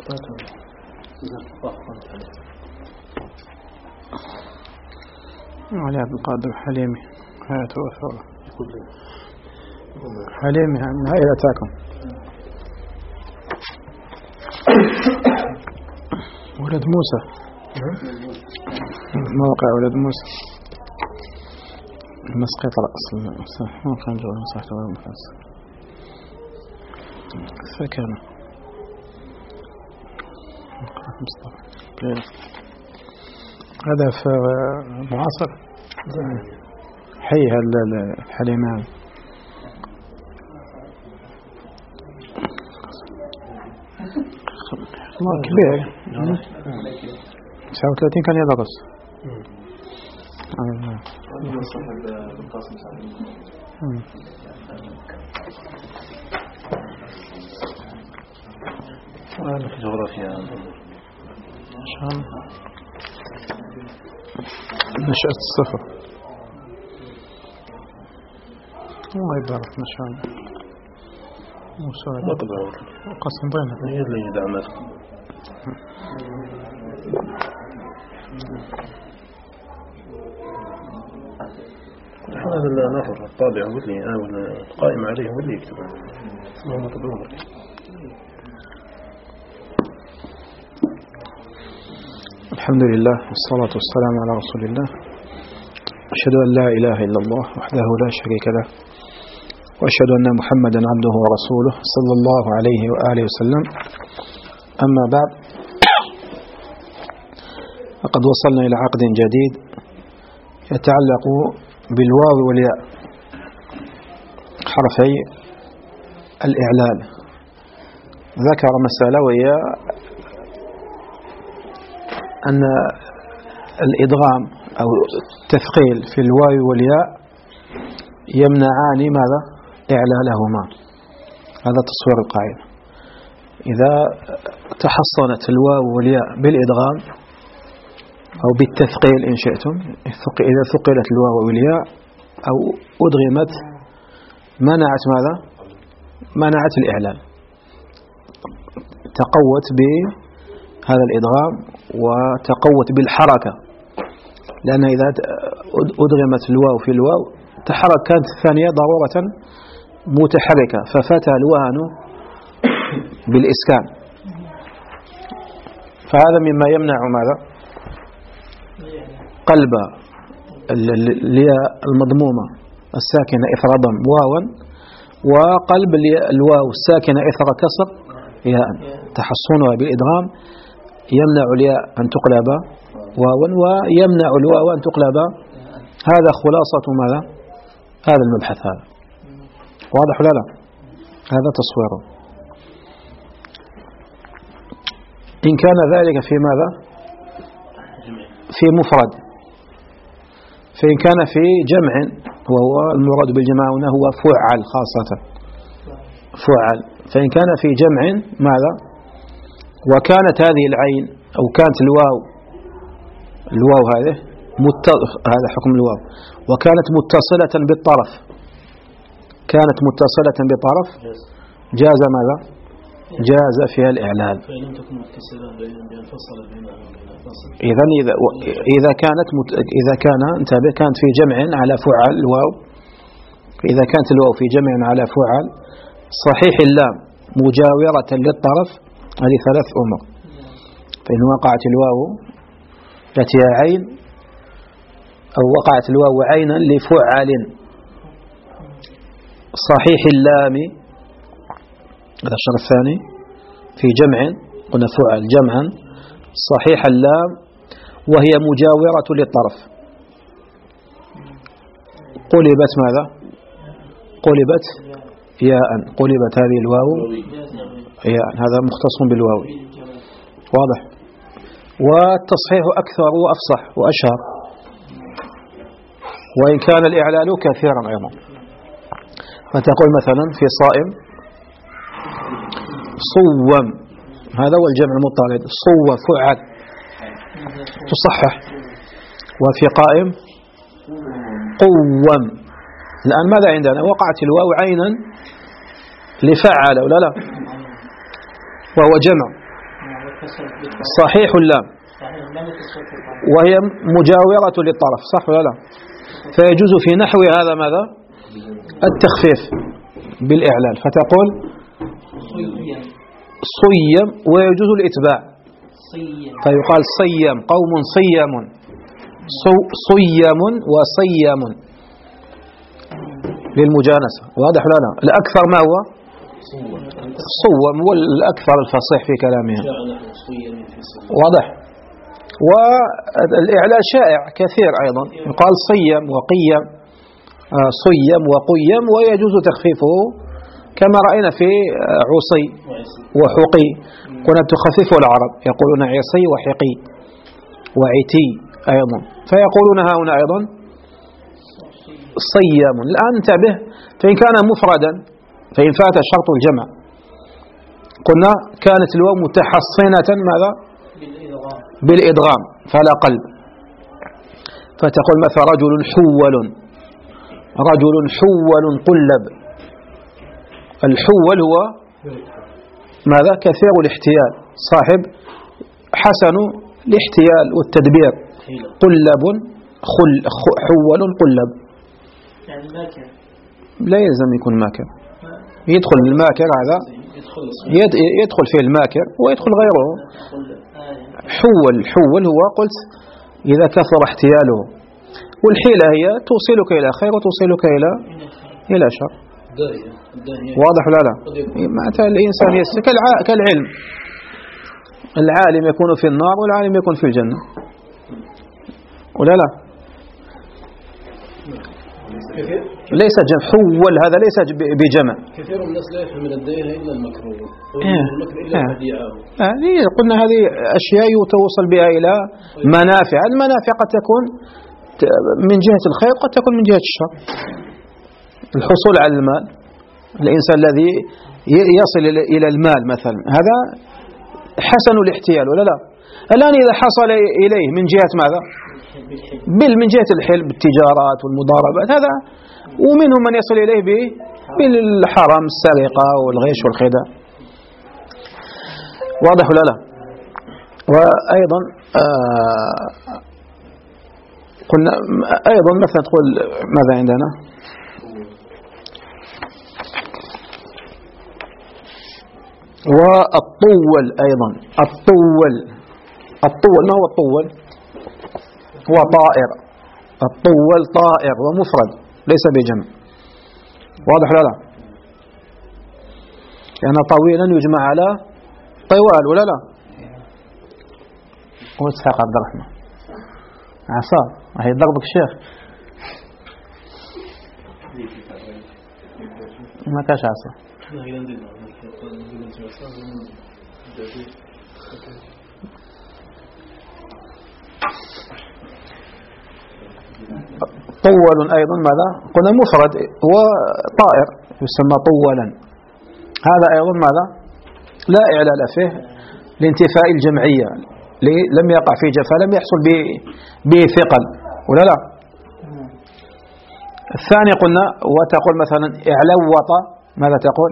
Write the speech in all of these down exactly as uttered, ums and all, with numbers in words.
علي عبد القادر حليمي حياة وفاة حليمي من هاي أتاكم ولد موسى موقع ولد موسى مسقط رأس ما كان جوا مساحته ولا مفاس فكان هذا في معاصر حي الحليمان الله كبير تسعة وثلاثين كان يدرس أنا في جغرافيا شام نشأة السفر الله يبارك ما شاء الله موسى قسم بينك هي اللي دعمتكم هذا النفر الطابع هو اللي أو القائم عليه هو اللي يكتب ما مطلوب. الحمد لله والصلاة والسلام على رسول الله. أشهد أن لا إله إلا الله وحده لا شريك له وأشهد أن محمدا عبده ورسوله صلى الله عليه وآله وسلم. أما بعد، فقد وصلنا إلى عقد جديد يتعلق بالواو والياء حرفي الإعلال. ذكر مسألة وهي أن الإدغام أو التثقيل في الواو والياء يمنعان ماذا؟ إعلالهما. هذا تصوير القاعدة. إذا تحصنت الواو والياء بالإدغام أو بالتثقيل إن شئتم، إذا ثقلت الواو والياء أو أدغمت منعت ماذا؟ منعت الإعلال، تقوت بهذا الإدغام وتقوت بالحركة، لأن إذا أدغمت الواو في الواو تحرك، كانت الثانية ضرورة متحركة ففتى الوهن بالإسكان. فهذا مما يمنع ماذا؟ قلب الياء المضمومة الساكنة إثر ضم واوا، وقلب الواو الساكنة إثر كسر ياء. تحصنها بالإدغام يمنع الياء أن تقلب واوا ويمنع الواو أن تقلب. هذا خلاصة ماذا؟ هذا المبحث. هذا واضح ولا لا؟ هذا تصويره. إن كان ذلك في ماذا؟ في مفرد. فإن كان في جمع، وهو المراد بالجمع هنا هو فعل خاصة فعل. فإن كان في جمع ماذا؟ وكانت هذه العين أو كانت الواو الواو هذه مت... هذا حكم الواو، وكانت متصلة بالطرف، كانت متصلة بطرف جاز ماذا؟ جاز فيها الإعلال. فإن تكون متصلة بينفصل بينها إذا إذا إذا كانت مت... إذا كان انتبه كانت في جمع على فعل الواو، إذا كانت الواو في جمع على فعل صحيح اللام مجاورة للطرف، هذه ثلاث أمور. فإن وقعت الواو التي عين أو وقعت الواو عينا لفعل صحيح اللام، هذا الشرط الثاني، في جمع قلنا فعل جمعا صحيح اللام وهي مجاورة للطرف، قلبت ماذا؟ قلبت ياء، قلبت هذه الواو ياء. هذا مختص بالواو، واضح. والتصحيح أكثر وأفصح وأشهر، وإن كان الإعلال كثيرا أيضا. فتقول مثلا في صائم صوم، هذا هو الجمع المضطرد، صو فعل تصحح. وفي قائم قوم. الآن ماذا عندنا؟ وقعت الواو عينا لفعل ولا لا، وهو جمع، صحيح اللام، وهي مجاورة للطرف، صح ولا لا؟ فيجوز في نحو هذا ماذا؟ التخفيف بالإعلال، فتقول صيم، ويجوز الإتباع فيقال صيم، قوم صيم، صيم وصيم للمجانسة، واضح ولا لا؟ الأكثر ما هو صوم، والأكثر الفصيح في كلامها، واضح. والإعلال شائع كثير أيضا، يقال صيم وقيم، صيم وقيم، ويجوز تخفيفه كما رأينا في عصي وحقي، كنا تخففه العرب يقولون عصي وحقي وعتي أيضا، فيقولون هنا أيضا صيام. الآن انتبه، فإن كان مفردا فإن فات شرط الجمع قلنا كانت الواو متحصنة ماذا؟ بالإدغام فلا قلب، فتقول مثلا رجل حول، رجل حول قلب. الحول هو ماذا؟ كثير الاحتيال، صاحب حسن الاحتيال والتدبير، قلب خل حول قلب، يعني ماكر، لا يلزم يكون ماكر، يدخل الماكر هذا يدخل فيه الماكر ويدخل غيره. حول حول هو قلت إذا كثر احتياله، والحيلة هي توصلك إلى خير وتوصلك إلى إلى شر، واضح ولا لا؟ معناتها الإنسان يسلك كالعلم، العالم يكون في النار والعالم يكون في الجنة، ولا لا؟ ليس جمع، حول هذا ليس بجمع. كثير من الناس لا يفهم من الدين إلا المكروه، المكر إلا الهديعة. هذه قلنا هذه أشياء يتوصل بها إلى منافع، المنافع قد تكون من جهة الخير، قد تكون من جهة الشر. الحصول على المال، الإنسان الذي يصل إلى المال مثلا هذا حسن الاحتيال ولا لا؟ الآن إذا حصل إليه من جهة ماذا؟ بل من جهة الحلم بالتجارات والمضاربات هذا، ومنهم من يصل إليه بالحرام، السرقة والغش والخداع، واضح ولا لا؟ وأيضا آه قلنا أيضا مثلا تقول ماذا عندنا؟ والطول أيضا، الطول، الطول ما هو الطول؟ هو طائر، الطول طائر ومفرد ليس بجمع، واضح ولا لا؟ يعني طويلا يجمع على طوال ولا لا؟ هو إسحاق عبد الرحمن عصا هي ضربك الشيخ ما كاش عصا. طول أيضا ماذا؟ قلنا مفرد وطائر يسمى طولا، هذا أيضا ماذا؟ لا إعلال فيه لانتفاء الجمعية، لم يقع في جفا، لم يحصل به ثقل ولا لا؟ الثاني قلنا وتقول مثلا اعلوط، ماذا تقول؟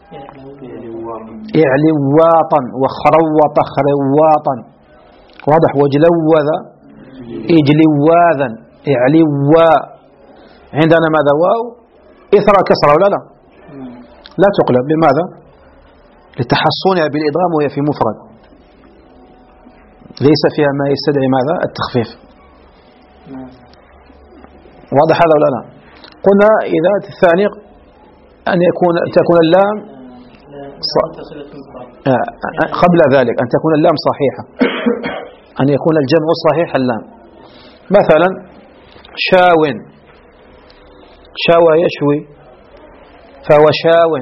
اعلواطا، وخروط خرواطا، واضح. وجلوذ اجلواذا، اعلوا. عندنا ماذا؟ واو إثر كسرة ولا لا؟ لا تقلب، لماذا؟ لتحصنها بالإدغام وهي في مفرد، ليس فيها ما يستدعي ماذا؟ التخفيف، واضح هذا ولا لا؟ قلنا إذا الثاني أن يكون تكون اللام ص... قبل ذلك أن تكون اللام صحيحة، أن يكون الجمع صحيح اللام. مثلا شاو، شاوى يشوي فهو شاو،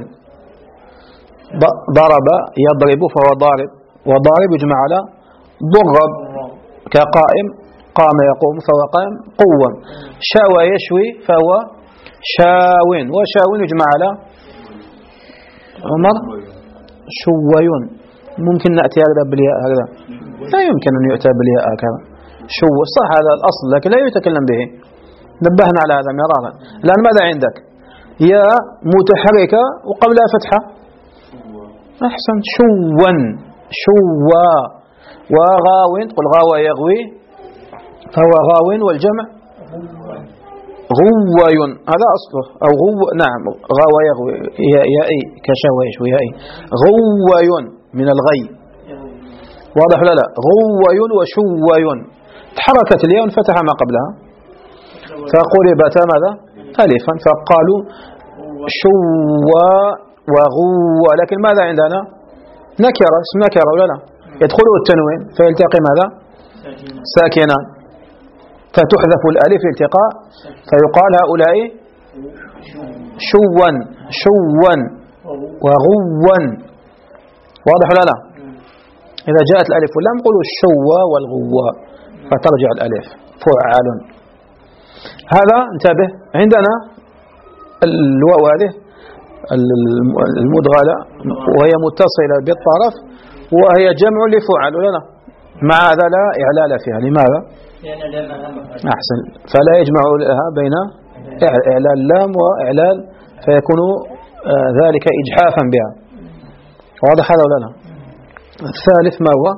ضرب يضرب فهو ضارب، وضارب يجمع على ضرب كقائم، قام يقوم فهو قائم قوم. شاوى يشوي فهو شاون، وشاون يجمع على عمر شويون. ممكن نأتي هذا بالياء، هذا لا يمكن أن يؤتى بالياء هكذا شو، صح هذا الأصل لكن لا يتكلم به، نبهنا على هذا مرارا. الآن ماذا عندك؟ ياء متحركة وقبلها فتحة، أحسن، شوا شوا وغاو قل غاوى يغوي فهو غاو، والجمع غوي هذا أصله، أو غو نعم غاوى يغوي يائي كشويش ويائي غوي من الغي، واضح لا لا غوي وشوي، تحركت الياء وانفتح ما قبلها فقلبت ماذا ألفا، فقالوا شوى وغوى، لكن ماذا عندنا نكرة، اسم نكرة ولا لا، يدخله التنوين فيلتقي ماذا ساكنان، فتحذف الألف التقاء فيقال هؤلاء شوا شوا وغوا، واضح ولا لا؟ إذا جاءت الألف واللام قولوا الشوا والغوا فترجع الألف فعال. هذا انتبه، عندنا الواو هذه المدغلة وهي متصلة بالطرف وهي جمع لفعل ولا لا؟ مع هذا لا إعلال فيها، لماذا؟ أحسن، فلا يجمع لها بين إعلال اللام وإعلال فيكون ذلك إجحافا بها، واضح هذا ولا لا؟ الثالث ما هو؟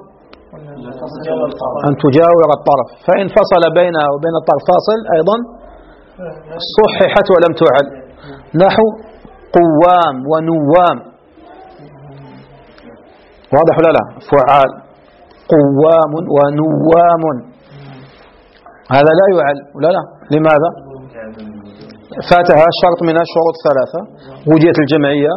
أن تجاور الطرف، فإن فصل بينها وبين الطرف فاصل أيضا صححت ولم تعل، نحو قوام ونوام، واضح ولا لا؟ فعال قوام ونوام، هذا لا يعل ولا لا؟ لماذا؟ فاتها شرط من الشروط الثلاثة، وجدت الجمعية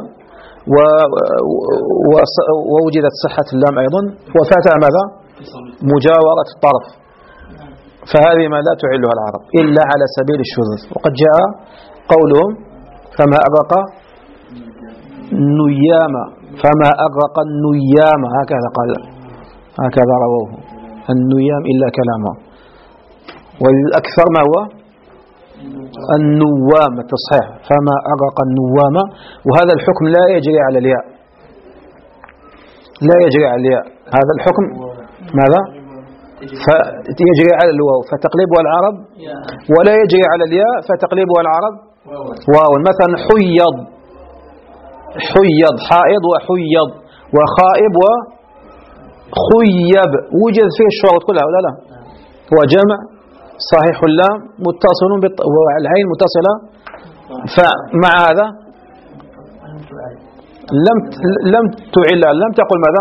ووجدت صحة اللام أيضا، وفاتها ماذا؟ مجاورة الطرف، فهذه ما لا تعلها العرب إلا على سبيل الشذوذ. وقد جاء قولهم فما أغرق النيام، فما أغرق النيام، هكذا قال، هكذا رووه النيام إلا كلامه، والأكثر ما هو النوام التصحيح، فما أغرق النوام، وهذا الحكم لا يجري على الياء، لا يجري على الياء، هذا الحكم ماذا؟ فيجري على الواو فتقلبها العرب، ولا يجري على الياء فتقلبها العرب واو. مثلا حيض، حيض حائض وحيض وخائب وخيب، وجد فيه الشروط كلها ولا لا؟ هو جمع صحيح اللام متصل والعين متصلة، فمع هذا لم لم تعل، لم تقل ماذا؟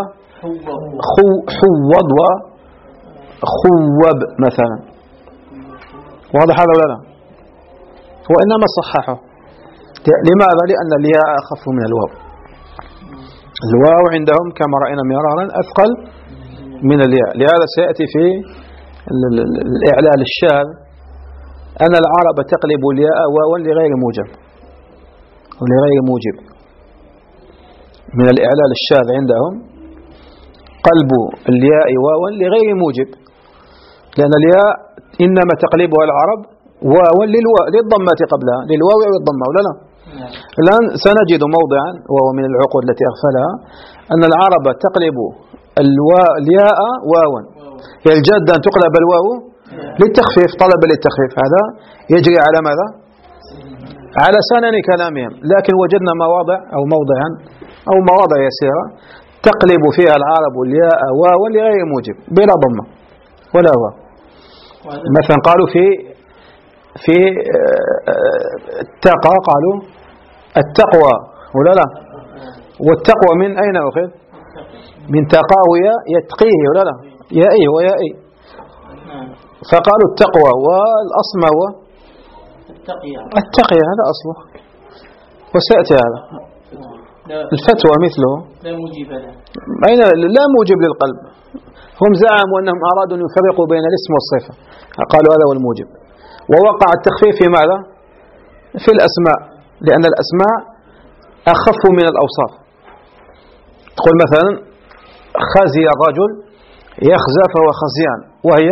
حوض وخوب مثلا، واضح هذا ولا لا؟ وإنما صححه، لماذا؟ لأن الياء أخف من الواو، الواو عندهم كما رأينا مرارا أثقل من الياء، لهذا سيأتي في الإعلال الشاذ أن العرب تقلب الياء واوا لغير موجب ولغير موجب، من الإعلال الشاذ عندهم قلب الياء واوا لغير موجب، لأن الياء إنما تقلبها العرب واوا للضمة قبلها، للواو والضمة ولا لا؟ الآن سنجد موضعا وهو من العقود التي أغفلها أن العرب تقلب الياء واوا، الجد أن تقلب الواو للتخفيف، طلب للتخفيف، هذا يجري على ماذا؟ على سنن كلامهم، لكن وجدنا مواضع أو موضعا أو مواضع يسيرة تقلب فيها العرب الياء واوا لغير موجب بلا ضمة ولا هو، مثلا قالوا في في التقى قالوا التقوى ولا لا؟ والتقوى من أين أخذ؟ من تقاوي يتقيه ولا لا؟ يائي ويائي، فقالوا التقوى، والأصل ما هو؟ التقية، هذا أصله، وسيأتي هذا الفتوى مثله لا موجب له، أين لا موجب للقلب، هم زعموا أنهم أرادوا أن يفرقوا بين الاسم والصفة، قالوا هذا هو الموجب، ووقع التخفيف في ماذا؟ في الأسماء، لأن الأسماء أخف من الأوصاف، تقول مثلا خزي الرجل، يخزى فهو خزيان، وهي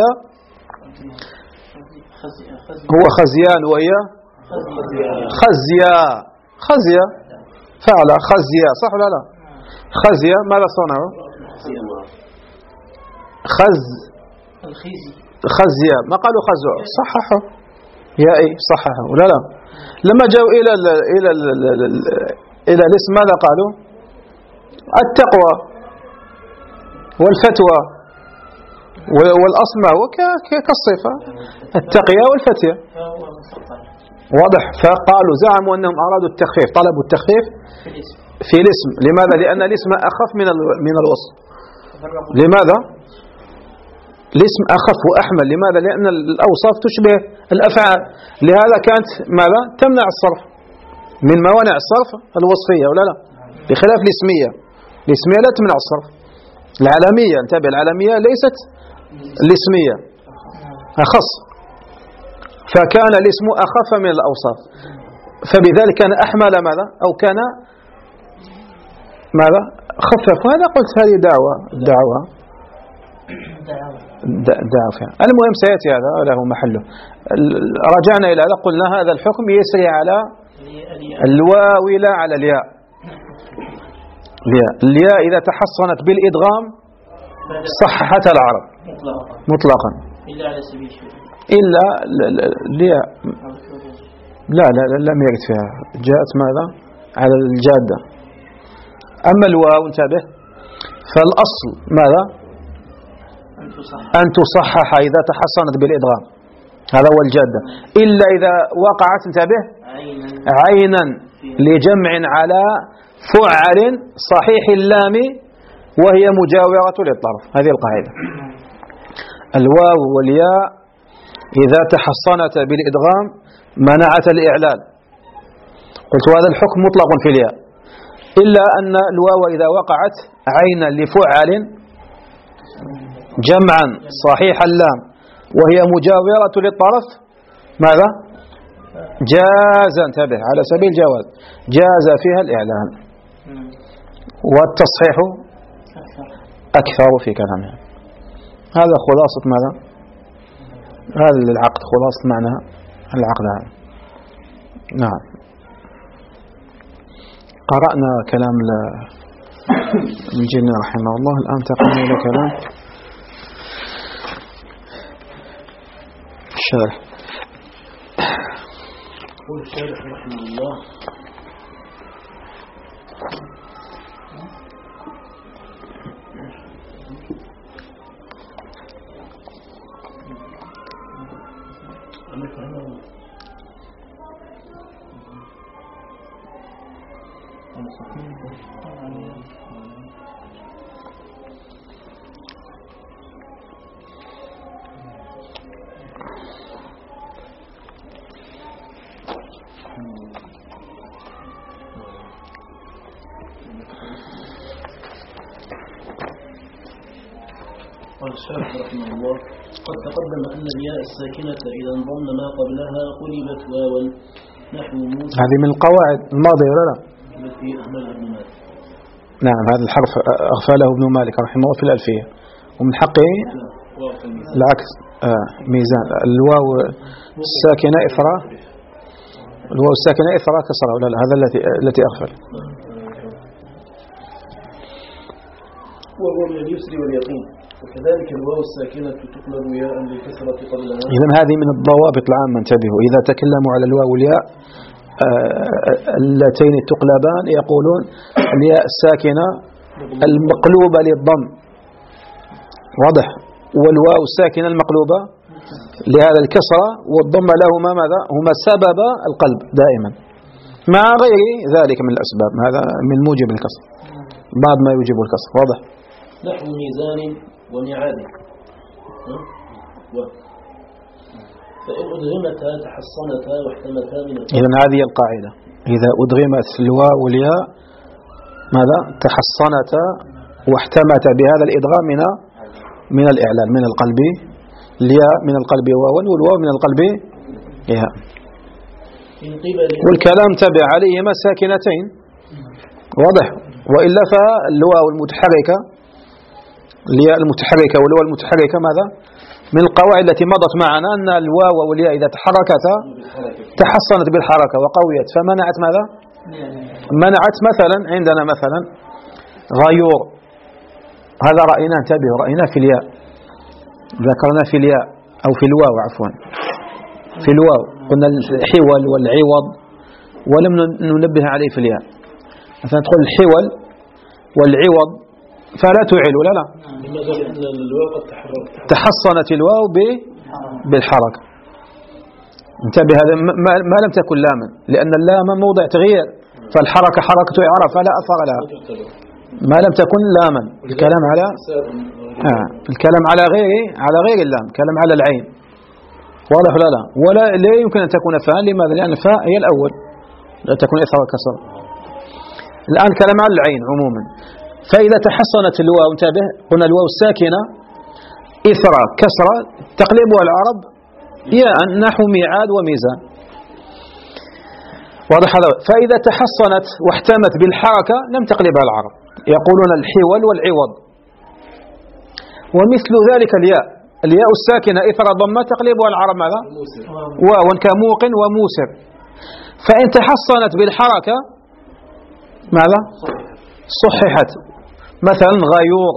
هو خزيان وهي خزيا، خزيا فعل خزيا، صح ولا لا؟ خزيا ماذا صنعوا؟ خز خزيا، ما قالوا خزوا، صححوا يا اي صححوا ولا لا؟ لما جاءوا إلى ال إلى ال إلى الاسم ماذا قالوا؟ التقوى والفتوى والأصل ما هو كالصفة التقية والفتية. واضح. فقالوا زعموا أنهم أرادوا التخفيف، طلبوا التخفيف في الاسم. لماذا؟ لأن الاسم أخف من من الوصف. لماذا؟ الاسم أخف وأحمل. لماذا؟ لأن الأوصاف تشبه الأفعال، لهذا كانت ماذا؟ تمنع الصرف. من موانع الصرف الوصفية ولا لا؟ بخلاف الاسمية. الاسمية لا تمنع الصرف. العالمية، انتبه، العالمية ليست الاسمية، أخص. فكان الاسم أخف من الأوصاف، فبذلك كان أحمل ماذا؟ أو كان ماذا؟ خفف. هذا قلت هذه دعوة دعوة دعوة فيها. المهم سيأتي هذا له محله. رجعنا إلى هذا، قلنا هذا الحكم يسري على الواو لا على الياء. الياء إذا تحصنت بالإدغام صححت العرب مطلقا، إلا على سبيل إلا الياء لا لا لم يرد فيها، جاءت ماذا؟ على الجادة. أما الواو انتبه، فالأصل ماذا؟ أن تصحح إذا تحصنت بالإدغام، هذا هو الجادة. إلا إذا وقعت انتبه عينا لجمع على فعل صحيح اللام وهي مجاورة للطرف. هذه القاعدة. الواو والياء إذا تحصنت بالإدغام منعت الإعلال. قلت هذا الحكم مطلق في الياء، إلا أن الواو إذا وقعت عينا لفعل جمعا صحيح اللام وهي مجاورة للطرف ماذا؟ جاز، انتبه، على سبيل الجواز، جاز فيها الإعلان والتصحيح أكثر في كلامها. هذا خلاصة ماذا؟ هذا العقد، خلاصة معنى العقد هذا. نعم. قرأنا كلام الجني رحمه الله، الآن تقوم إلى كلام الشارح. يقول الشارح رحمه الله: قال الشارح رحمه الله: قد تقدم أن الياء الساكنة إذا انضم ما قبلها قلبت واوا نحو موسى. هذه من القواعد الماضية ولا لا؟ التي أهملها ابن مالك. نعم، هذا الحرف أغفله ابن مالك رحمه الله في الألفية، ومن حقه العكس. آه ميزان. الواو الساكنة إثرى، الواو الساكنة إثرى كسرة ولا لا؟ هذا التي التي أغفل. وهو من اليسر واليقين، وكذلك الواو الساكنة تقلب ياء للكسرة قبلها. إذن هذه من الضوابط العامة، انتبهوا، إذا تكلموا على الواو والياء اللتين تقلبان يقولون الياء الساكنة المقلوبة للضم، واضح، والواو الساكنة المقلوبة لهذا الكسرة والضم لهما ماذا؟ هما سبب القلب دائما، مع غير ذلك من الأسباب. هذا من موجب الكسر، بعض ما يوجب الكسر، واضح. نحو ميزان وميعاد، فإن أدغمتا تحصنتا واحتمتا من القلب. إذن هذه القاعدة، إذا أدغمت الواو والياء ماذا؟ تحصنتا واحتمتا بهذا الإدغام من من الإعلان، من القلب الياء من القلب واو والواو من القلب ياء. والكلام تبع عليهما ساكنتين، واضح. وإلا فالواو المتحركة الياء المتحركة والواو المتحركة ماذا؟ من القواعد التي مضت معنا أن الواو والياء إذا تحركتا تحصنت بالحركة وقويت، فمنعت ماذا؟ منعت مثلا عندنا مثلا غيور، هذا رأينا، انتبهوا، رأينا في الياء، ذكرنا في الياء أو في الواو عفوا، في الواو قلنا الحول والعوض ولم ننبه عليه في الياء. مثلا تقول الحول والعوض فلا تعل ولا لا؟ لماذا؟ لأن الواو قد تحرك. تحصنت الواو بالحركة. انتبه، هذا ما, ما لم تكن لاما، لأن اللام موضع تغيير، فالحركة حركة إعراب فلا أثر لها. ما لم تكن لاما. الكلام على آه. الكلام على غير على غير اللام، الكلام على العين. واضح ولا لا؟ ولا لا يمكن أن تكون فاء. لماذا؟ لأن فاء هي الأول، لا تكون إثر وكسر. الآن كلام على العين عموما. فإذا تحصنت الواو، انتبه، قلنا الواو الساكنة إثر كسر تقلبها العرب ياء نحو ميعاد وميزان. واضح هذا؟ فإذا تحصنت واحتمت بالحركة لم تقلبها العرب، يقولون الحول والعوض. ومثل ذلك الياء، الياء الساكنة إثر ضمة تقلبها العرب ماذا؟ واو كموق وموسر. فإن تحصنت بالحركة ماذا؟ صححت. مثلا غيور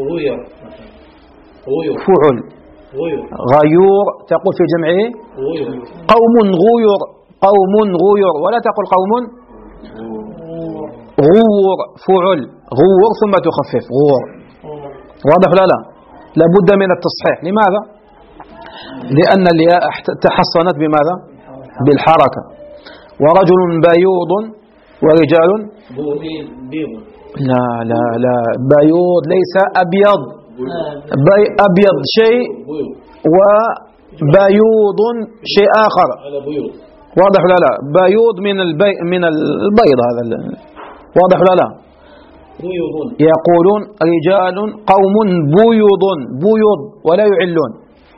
فعل، غيور تقول في جمعه قوم غيور، قوم غيور، ولا تقول قوم غور فعل، غور ثم تخفف غور. واضح لا لا؟ لابد من التصحيح. لماذا؟ لأن الياء تحصنت بماذا؟ بالحركة. ورجل بيوض ورجال بيض. لا لا لا، بيوض ليس أبيض، بي أبيض شيء وبيوض شيء آخر. واضح ولا لا؟ بيوض من البي من البيض هذا. واضح ولا لا؟ يقولون رجال قوم بيض، بيض ولا يعلون.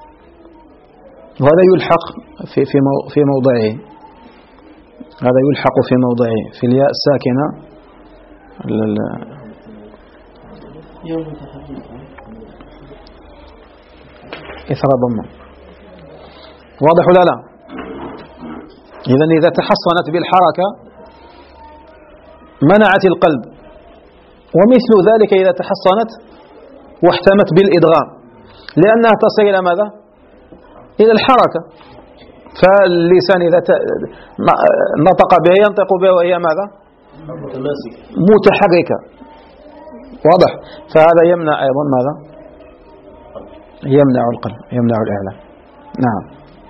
وهذا يلحق في في في موضعه، هذا يلحق في موضعه في الياء الساكنة إثر ضمة. واضح ولا لا؟ إذن إذا تحصنت بالحركة منعت القلب. ومثل ذلك إذا تحصنت واحتمت بالإدغام، لأنها تصل إلى ماذا؟ إلى الحركة. فاللسان إذا نطق بها ينطق بها وهي ماذا؟ متحركة. واضح؟ فهذا يمنع أيضا ماذا؟ يمنع القلب، يمنع الإعلام. نعم.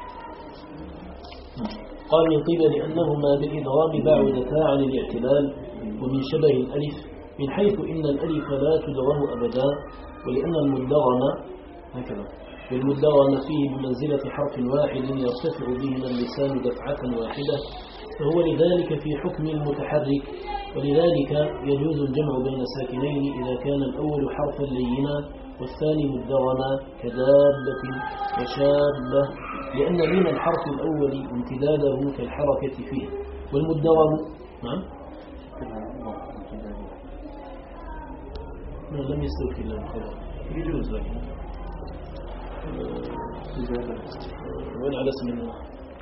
قال من قبل أنهما بالإدغام بعدتا عن الاعتلال ومن شبه الألف، من حيث إن الألف لا تدغم أبدا، ولأن المدغم هكذا والمدغم فيه بمنزلة حرف واحد يرتفع بهما اللسان دفعة واحدة، فهو لذلك في حكم المتحرك. ولذلك يجوز الجمع بين ساكنين إذا كان الأول حرفا لينا والثاني مدغما كدابة وشابة، لأن من الحرف الأول امتداده كالحركة فيه. والمدغم نعم لم يستوفي الله الخبر، يجوز لكن وين على اسم الله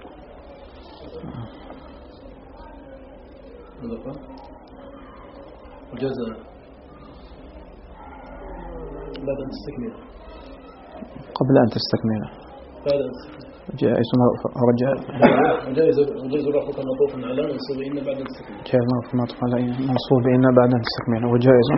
وجزاء بعد أن تستكمل، قبل أن تستكمل بعد أن تستكمل جائز رجاء جائز وجائز رفعك مطوف على منصوب إن بعد أن تستكمل، جائز مطوف على منصوب إن بعد أن تستكمل وجائز.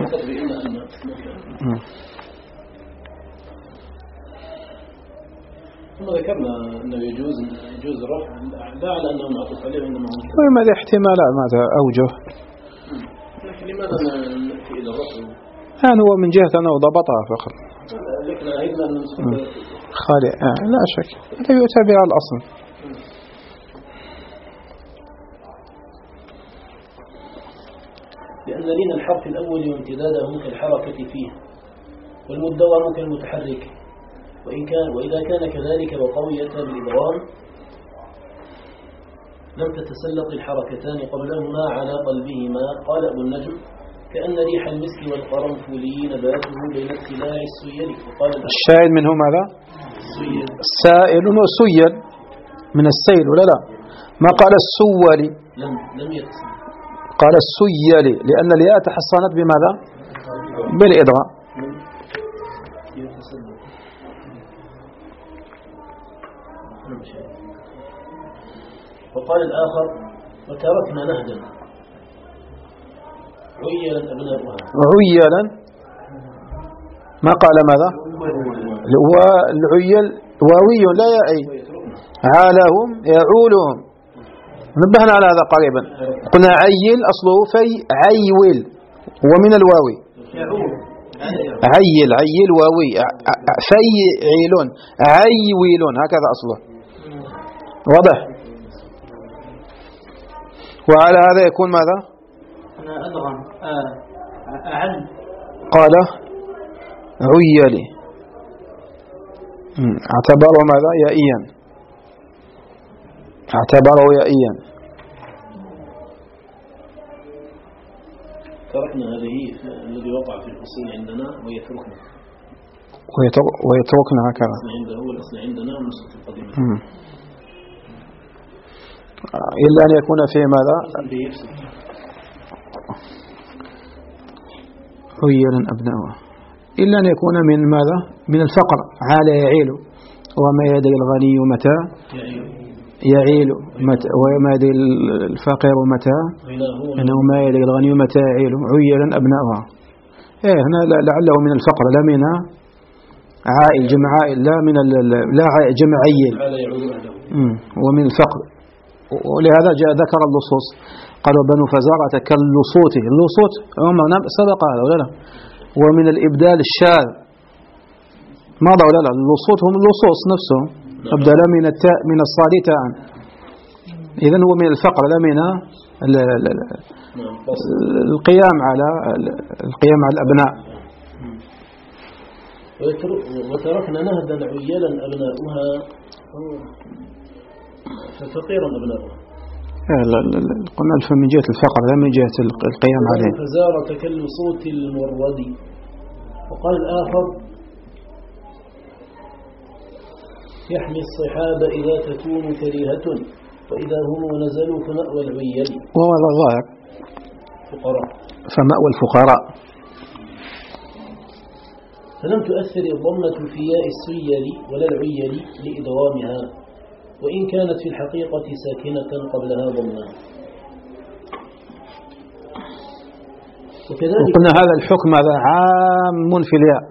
ثم ذكرنا أنه يجوز يجوز الرفع لا على أنه معطوف عليه وإنما هو وماذا احتمالات ماذا أوجه، لكن لماذا نأتي إلى الرفع؟ يعني هو من جهة أنه ضبطها فقط لكن أيضا خالي آه لا شك لا يتابع الأصل. لأن لين الحرف الأول وامتداده كالحركة فيه والمدغم كالمتحرك، وإن كان وإذا كان كذلك وقوية بالإدغام لم تتسلط الحركتان قبلهما على قلبهما. قال أبو النجم كأن ريح المسك والقرنفل نباته بين ابتلاع السيل. وقال الشاهد منه ماذا؟ السيل سائل وسيل من السيل ولا لا؟ ما قال السولي، لم لم يتسلط، قال السيل لأن الياء تحصنت بماذا؟ بالإدغام. وقال الآخر وتركنا نهجا عيلا أبناؤها، عيلا ما قال ماذا؟ والعيل واوي لا يائي. عالهم يعولهم، نبهنا على هذا قريبا. قلنا عيل أصله في عيول ومن الواوي عيل عيل واوي فيعيلون عيويلون هكذا أصله. واضح؟ وعلى هذا يكون ماذا؟ أنا أدغم أعل قال عيلي، اعتبره ماذا؟ يائيا، اعتبره يائيا. تركنا هذه الذي وقع في الفصول عندنا ويتركنا ويتركنا هكذا. عنده هو الأصل عندنا والنسخة القديمة. إلا أن يكون فيه ماذا؟ عيلا أبناؤه، إلا أن يكون من ماذا؟ من الفقر. عال يعيل وما يدري الغني متى يعيل متى وما يدري الفقير متى إنه ما يدري الغني متى يعيل. عيلا أبناؤها. إيه هنا لعله من الفقر لا من عائل جمع عائل لا من لا جمع عيل ومن الفقر. ولهذا جاء ذكر اللصوص قالوا بنو فزارة كاللصوت. اللصوت هم سبق هذا ولا لا؟ ومن الإبدال الشاذ ماذا ولا لا؟ اللصوت هم اللصوص نفسهم أبدل من التاء من الصاد تاء. إذن هو من الفقر لا من القيام على القيام على الأبناء. وتركنا نهدا عيالا أبناؤها ففقيرا أبناؤها. قلنا من جهة الفقر لا من جهة القيام عليه. فزارة كالصوت المرد. وقال الآخر يحمي الصحابة إذا تكون كريهة وإذا هم نزلوا فمأوى العيال. وهذا الظاهر فقراء فمأوى الفقراء. فلم تؤثر الضمة في ياء السيل ولا العيل لإدغامها، وإن كانت في الحقيقة ساكنة قبلها ضمة. وقلنا هذا الحكم هذا عام في الياء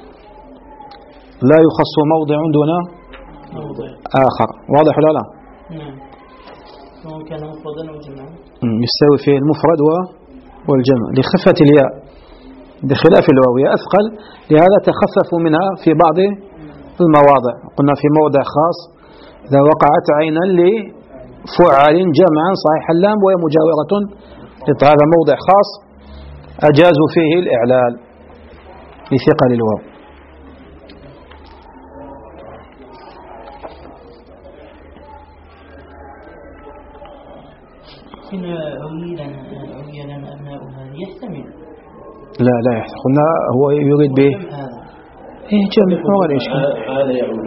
لا يخص موضع دون آخر. واضح ولا لا؟ نعم. سواء كان مفردا أو جمعا يستوي في المفرد والجمع لخفة الياء بخلاف الواو أثقل، لهذا تخففوا منها في بعض المواضع. قلنا في موضع خاص إذا وقعت عينا لفعال جمعا صحيح اللام وهي مجاورة هذا موضع خاص أجازوا فيه الإعلال لثقل الواو. إن عيلا عيلا أبناؤها يحتمل. لا لا يحتمل. قلنا هو يريد به إيه جمع هو الإشكال. هذا يعود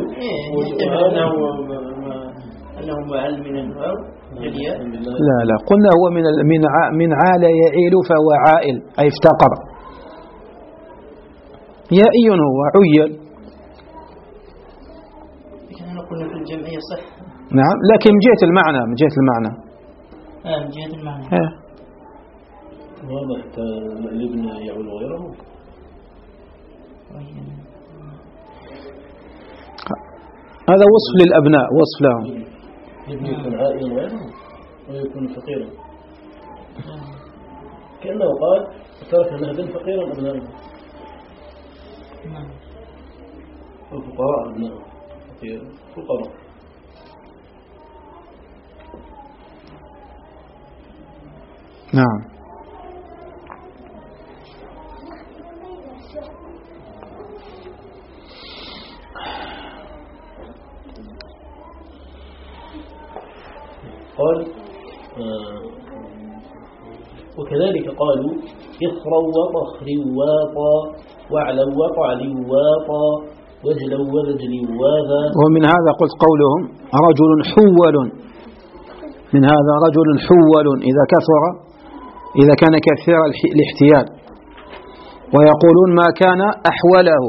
أنه معل من الواو الياء. لا لا قلنا هو من من من عال يعيل فهو عائل أي افتقر. يائي هو عيل. إحنا قلنا في الجمع يصح. نعم لكن من جهة المعنى من جهة المعنى. آه من جهة المعنى. آه. واضح الابن يعول غيره. هذا وصف للأبناء وصف لهم. ابن يكون عائلا غيره ويكون فقيرا. كأنه قال ترك نهدا فقيرا أبناؤه. الفقراء أبناؤه فقير فقراء. نعم. قال آه وكذلك قالوا يخروا وطخروا واطا وعلوا وطعلوا واطا وجلوا وبجلوا واذا. ومن هذا قلت قولهم رجل حول. من هذا رجل حول إذا كثر إذا كان كثير الاحتيال. ويقولون ما كان أحوله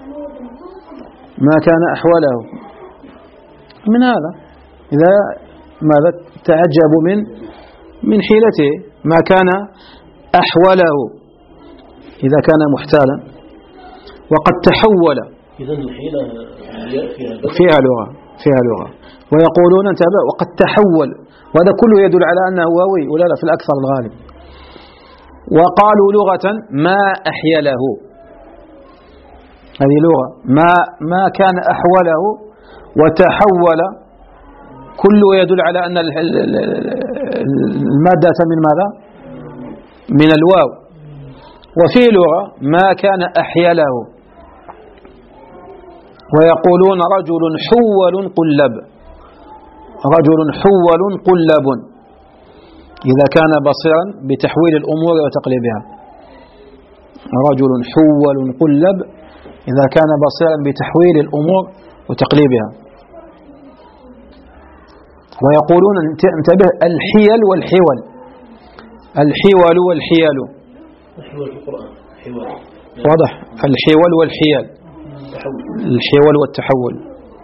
ما كان أحوله. من هذا إذا ماذا تعجب من من حيلته ما كان أحوله إذا كان محتالا. وقد تحول. إذن الحيلة فيها لغة فيها لغة ويقولون انتبه وقد تحول، وهذا كله يدل على أنه واوي ولا لا في الأكثر الغالب. وقالوا لغة ما أحيله، هذه لغة ما ما كان أحوله وتحول، كله يدل على أن المادة من ماذا؟ من الواو. وفي لغة ما كان أحيله، ويقولون رجل حول قلب، رجل حول قلب إذا كان بصيرا بتحويل الأمور وتقليبها، رجل حول قلب إذا كان بصيرا بتحويل الأمور وتقليبها. ويقولون انتبه الحيل والحول، الحول والحيل واضح، الحول والحيل، الحول والتحول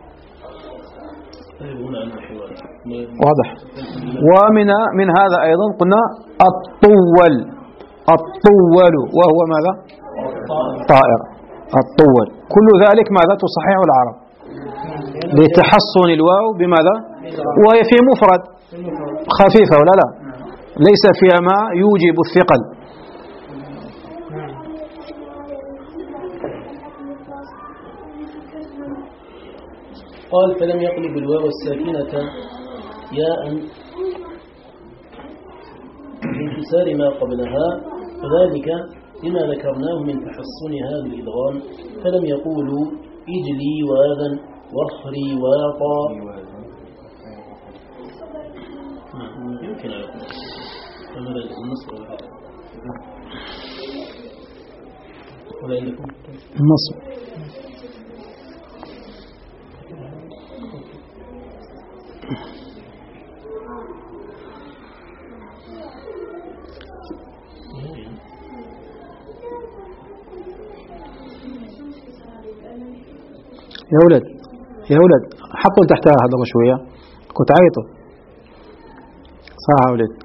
واضح. ومن من هذا أيضا قلنا الطول، الطول وهو ماذا؟ طائر، الطول، كل ذلك ماذا تصحيح العرب لتحصن الواو بماذا؟ وهي في مفرد خفيفة ولا لا؟ ليس فيها ما يوجب الثقل. قال فلم يقلب الواو الساكنة ياء بانكسار ما قبلها، فذلك لما ذكرناه من تحصن هذا الإدغام. فلم يقولوا اجلي واذا واخري واطا. يمكن النصب. يا ولد يا ولد حطوا تحتها هذا شوية، كنت عيطوا صح يا ولد.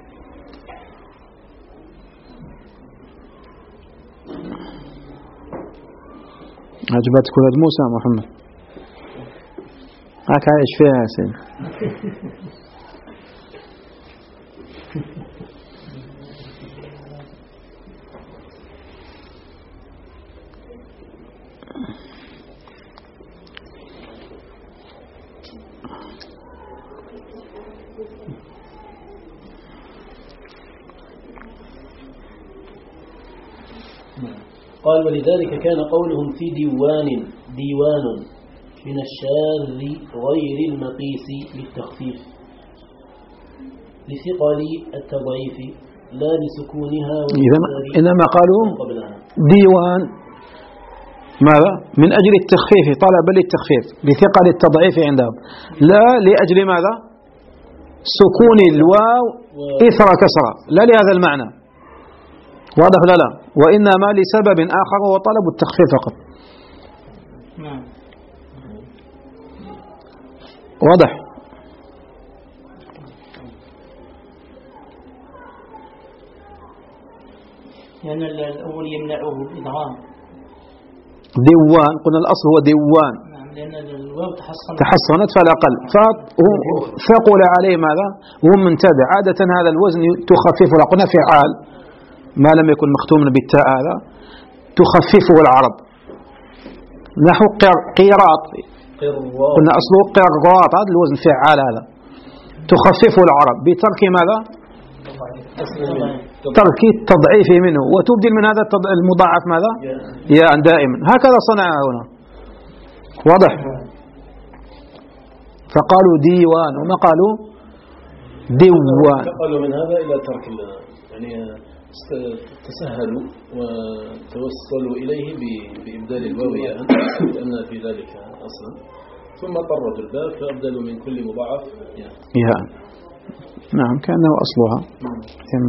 عجبتك ولد موسى محمد؟ هاك عايش فيها يا سيدي. قال ولذلك كان قولهم في ديوان ديوان من الشاذ غير المقيس للتخفيف لثقل التضعيف لا لسكونها. إنما قالوا ديوان ماذا؟ من أجل التخفيف، طلبا للتخفيف لثقل التضعيف عندهم، لا لأجل ماذا؟ سكون الواو إثر كسرة، لا لهذا المعنى، واضح لا لا، وإنما لسبب آخر وهو طلب التخفيف فقط. واضح. لأن الأول يمنعه الإدغام. ديوان قلنا الأصل هو ديوان، نعم، لأن الواو تحصنت تحصنت فلا أقل، فثقل عليه ماذا؟ وهم منتبه. عادة هذا الوزن تخففه، قلنا فعال ما لم يكن مختوما بالتاء هذا تخففه العرب، نحو قيراط قلنا أصله قيراط، هذا الوزن فعال هذا تخففه العرب بترك ماذا؟ ترك التضعيف منه، وتبدل من هذا المضاعف ماذا؟ ياء دائما، هكذا صنع هنا. واضح. فقالوا ديوان وما قالوا ديوان، قالوا من هذا إلى ترك يعني تسهلوا وتوصلوا إليه بإبدال الواو ياء لأن في ذلك أصلا، ثم طردوا الباء فأبدلوا من كل مضاعف ياء. ياء نعم كأنه أصلها. ثم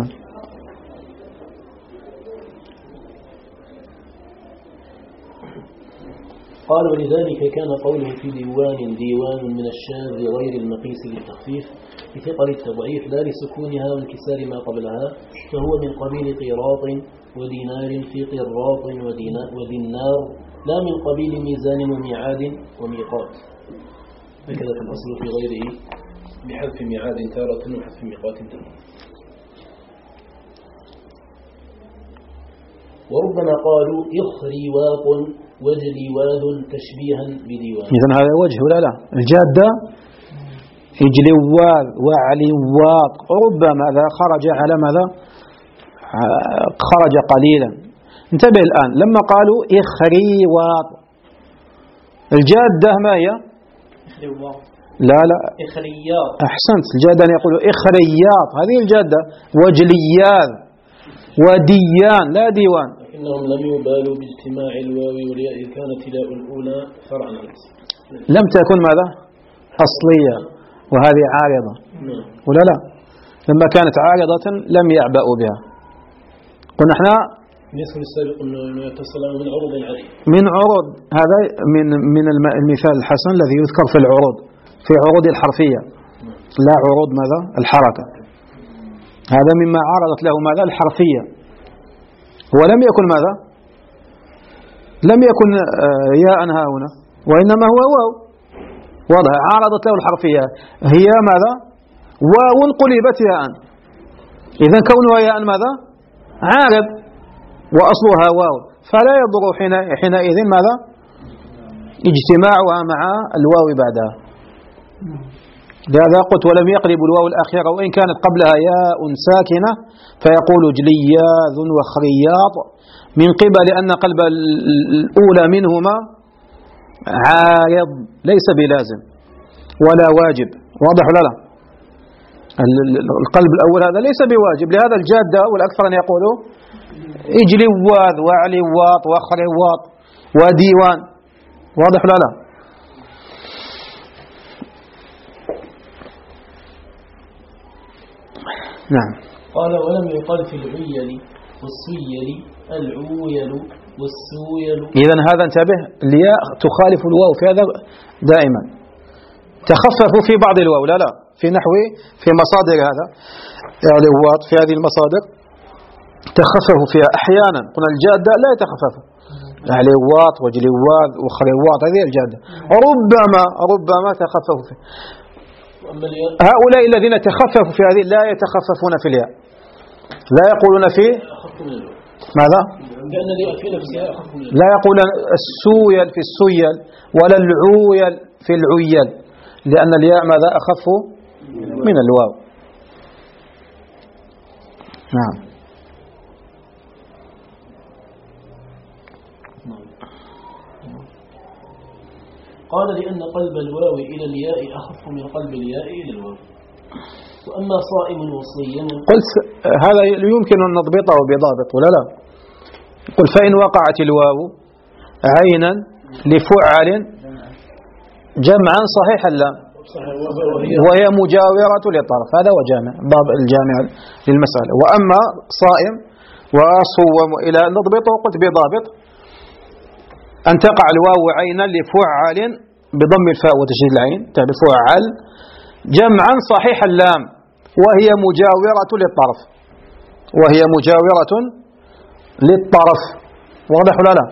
قال ولذلك كان قوله في ديوان ديوان من الشاذ غير المقيس للتخفيف بثقل التضعيف لا لسكونها وانكسار ما قبلها، فهو من قبيل قيراط ودينار في قراط ودينار لا من قبيل ميزان وميعاد وميقات. هكذا في الأصل في غيره بحذف ميعاد تارة وحذف ميقات تارة. وربما قالوا إخريواق وجليواذ تشبيها بديوان. إذن هذا وجه ولا لا؟ الجادة إجلواذ وعليواط ربما ذا خرج على ماذا؟ خرج قليلا. انتبه الآن لما قالوا إخريواط الجادة ما هي؟ إخريواط. لا لا إخرياط. أحسنت. الجادة أن يقولوا إخرياط هذه الجادة. وجلياذ وديان لا ديوان. لكنهم لم يبالوا باجتماع الواو والياء إذ كانت الياء الأولى فرعا عن الأصل. لم تكن ماذا؟ أصلية وهذه عارضة ولا لا؟ لما كانت عارضة لم يعبأوا بها. قلنا احنا بالنسبة للسابق أنه يتصل من عروض العريض من عروض هذا من من المثال الحسن الذي يذكر في العروض في عروض الحرفية لا عروض ماذا؟ الحركة. هذا مما عارضت له ماذا؟ الحرفية. ولم يكن ماذا؟ لم يكن ياء ها هنا وإنما هو واو. واضح. عارضت له الحرفية هي ماذا؟ واو قلبت ياء. إذا كونها ياء ماذا؟ عارض وأصلها واو فلا يضر حينئذ ماذا؟ اجتماعها مع الواو بعدها. لهذا قلت ولم يقلب الواو الأخيرة وإن كانت قبلها ياء ساكنة فيقول جلياذ وخرياط من قبل أن قلب الأولى منهما عارض ليس بلازم ولا واجب. واضح ولا لا؟ القلب الأول هذا ليس بواجب. لهذا الجادة والأكثر أن يقولوا إجلواذ وعليواط وخريواط وديوان. واضح ولا لا؟ نعم. قال ولم يقال في العيل والسيل العويل والسويل. إذن هذا انتبه الياء تخالف الواو في هذا دائما. تخففوا في بعض الواو لا لا في نحو في مصادر هذا يعني الواط في هذه المصادر تخففوا فيها أحيانا. قلنا الجادة لا يتخففوا يعني الواط وجلواذ وخريواط هذه الجادة ربما ربما تخففوا فيه. هؤلاء الذين تخففوا في هذه لا يتخففون في الياء لا يقولون في ماذا؟ لا يقولون السويل في السيل ولا العويل في العيل لأن الياء ماذا؟ أخف من الواو. نعم. قال لأن قلب الواو إلى الياء أخف من قلب الياء إلى الواو. وأما صائم وصيم قلت هذا يمكن أن نضبطه بضابط ولا لا؟ قل فإن وقعت الواو عينا لفعل جمعا صحيح لا وهي مجاورة للطرف هذا هو جامع باب الجامع للمسألة. وأما صائم وصوم إلى نضبطه قلت بضابط أن تقع الواو عينا لفعل بضم الفاء وتشديد العين تابع فعل جمعا صحيح اللام وهي مجاورة للطرف وهي مجاورة للطرف. واضح ولا لا؟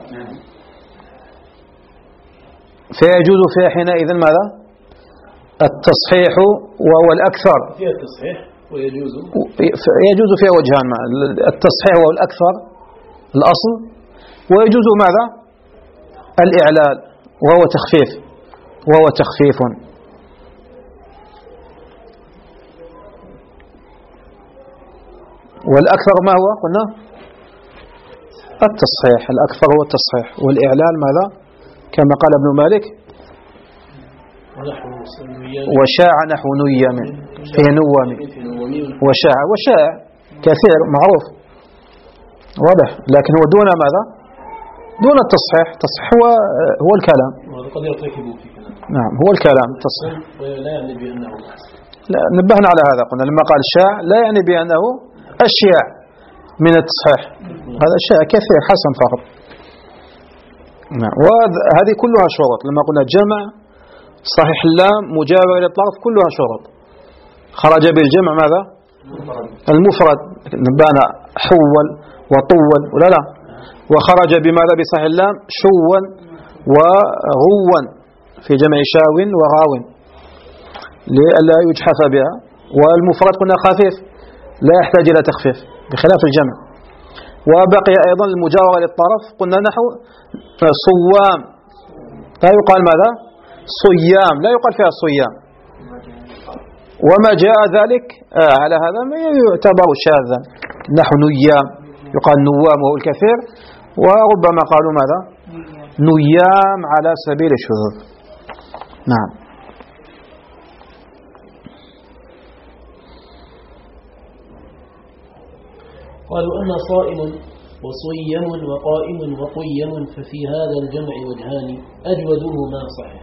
فيجوز فيها حينئذ ماذا؟ التصحيح وهو الأكثر. فيها التصحيح ويجوز يجوز فيها وجهان التصحيح وهو الأكثر الأصل ويجوز ماذا؟ الإعلال وهو تخفيف وهو تخفيف. والأكثر ما هو؟ قلنا التصحيح. الأكثر هو التصحيح والإعلال ماذا؟ كما قال ابن مالك وشاع نحو نيم فيه نوم وشاع وشاع كثير معروف واضح لكن هو دون ماذا؟ دون التصحيح. التصحيح هو هو الكلام. نعم هو الكلام التصحيح. لا يعني بأنه لا نبهنا على هذا قلنا لما قال شاع لا يعني بأنه أشياء من التصحيح هذا شاع كثير حسن فقط. نعم وهذه كلها شروط لما قلنا جمع صحيح اللام مجاور للطرف كلها شروط. خرج بالجمع ماذا؟ المفرد نبهنا حول وطول ولا لا وخرج بماذا؟ بصحيح اللام شوا وغوا في جمع شاو وغاو لئلا يجحف بها. والمفرد قلنا خفيف لا يحتاج إلى تخفيف بخلاف الجمع. وبقي أيضا المجاورة للطرف قلنا نحو صوام لا يقال ماذا صيام لا يقال فيها الصيام. وما جاء ذلك آه على هذا ما يعتبر شاذا نحو نيام يقال نوام وهو الكثير وربما قالوا ماذا نيام على سبيل الشذوذ. نعم. قالوا أما صائم وصيم وقائم وقيم ففي هذا الجمع وجهان أجودهما صحيح.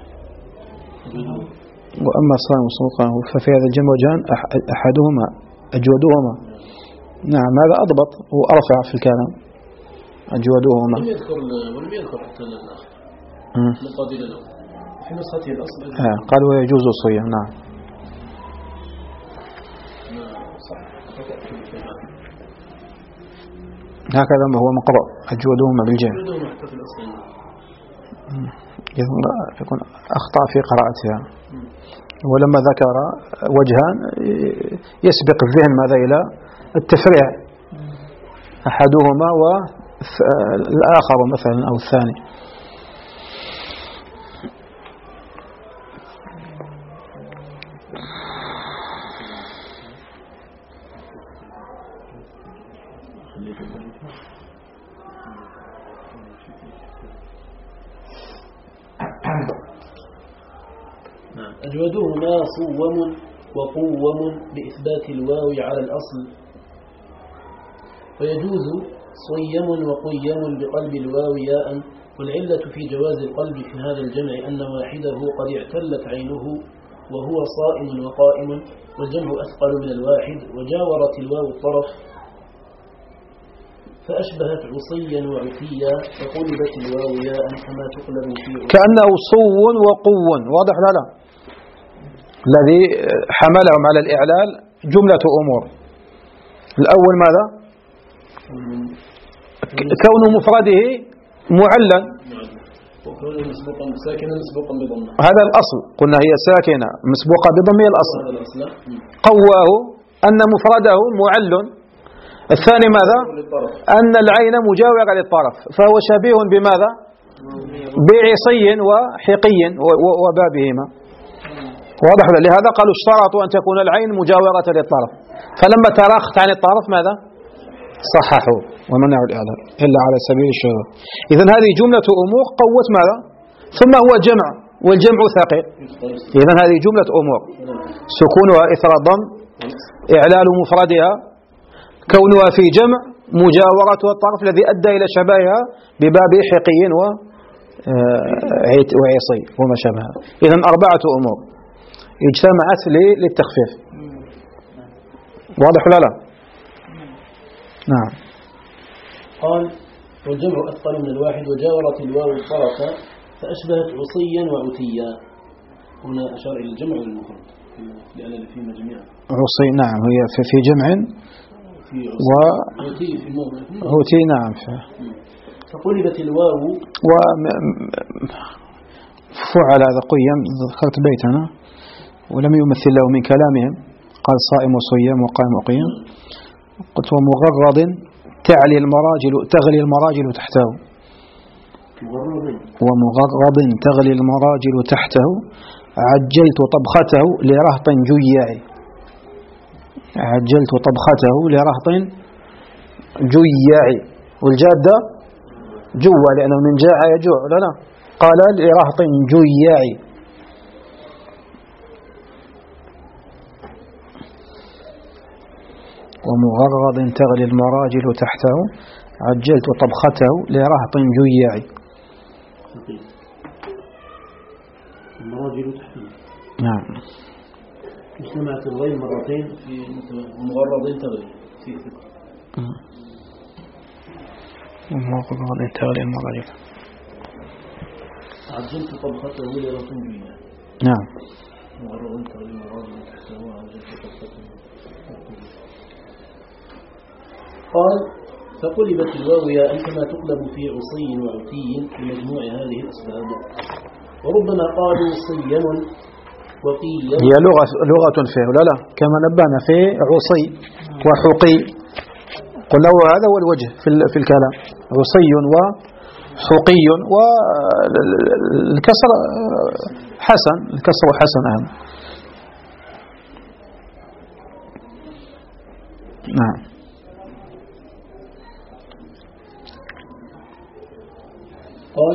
وأما صائم وصوقه ففي هذا الجمع وجهان أحدهما أجودهما. نعم هذا أضبط وأرفع في الكلام أجودهما. ولم يذكر ولم يذكر حتى الآخر مقابل له في نسخته الأصل. آه قال ويجوز الصيام. نعم هكذا ما هو مقرأ أجودهما بالجمع. يكون أخطأ في قراءتها. ولما ذكر وجهان يسبق الذهن ماذا إلى التفريع أحدهما والآخر مثلا أو الثاني. أجودهما صوم وقوم بإثبات الواو على الأصل. ويجوز صيم وقيم بقلب الواو ياء. والعلة في جواز القلب في هذا الجمع أن واحده قد اعتلت عينه وهو صائم وقائم والجمع أثقل من الواحد وجاورت الواو الطرف فأشبهت عصيا وعتيا فقلبت الواو ياء كما تقلب في كأنه صو وقو. واضح لا لا الذي حملهم على الإعلال جملة أمور. الأول ماذا كون مفرده معلا هذا الأصل قلنا هي ساكنة مسبوقة بضم هي الأصل. قواه أن مفرده معل. الثاني ماذا أن العين مجاورة للطرف فهو شبيه بماذا بعصي وحقي وبابهما. واضح. لهذا قالوا اشترطوا أن تكون العين مجاورة للطرف فلما تراخت عن الطرف ماذا صححوا ومنعوا الإعلال إلا على سبيل الشذوذ. إذن هذه جملة أمور قوت ماذا ثم هو جمع والجمع ثقيل. إذن هذه جملة أمور سكونها إثر ضم إعلال مفردها كونها في جمع مجاورة الطرف الذي أدى إلى شبهها بباب حقي وعصي وما شابهها. إذن أربعة أمور اجتمعت للتخفيف. واضح ولا لا؟ نعم. قال والجمع أثقل من الواحد وجاورت الواو الطرف فأشبهت عصيا وعتيا. هنا أشار إلى الجمع والمفرد لأن فيما جميعا عصي. نعم هي في جمع وهوتي. نعم فقلبت الواو وفعل هذا قيم. ذكرت بيتنا ولم يمثل له من كلامهم قال صائم وصيام وقائم وقيم. قلت ومغرض تعلي المراجل تغلي المراجل تحته. ومغرض تغلي المراجل تحته عجلت طبخته لرهط جياعي. عجلت طبخته لرهط جياعي. والجادة جوع لأنه من جاع يجوع لا لا قال لرهط جياعي. ومغرض تغلي المراجل تحته عجلت طبخته لرهط جياعي. المراجل تحته. نعم. اجتمعت الغين مرتين في مغرض تغلي في ثقة. ومغرض تغلي المراجل. عجلت طبخته لرهط جياعي. نعم. مغرض تغلي المراجل تحته عجلت طبخته. قال فقلبت الواو ياء كما تقلب في عصي وعتي بمجموع هذه الأسباب. وربما قالوا صيم وقيم. هي لغة لغة فيه ولا لا؟ كما نبهنا في عصي وحقي، قلنا هذا هو الوجه في في الكلام، عصي وحقي، والكسر حسن، الكسر حسن أهم. نعم. قال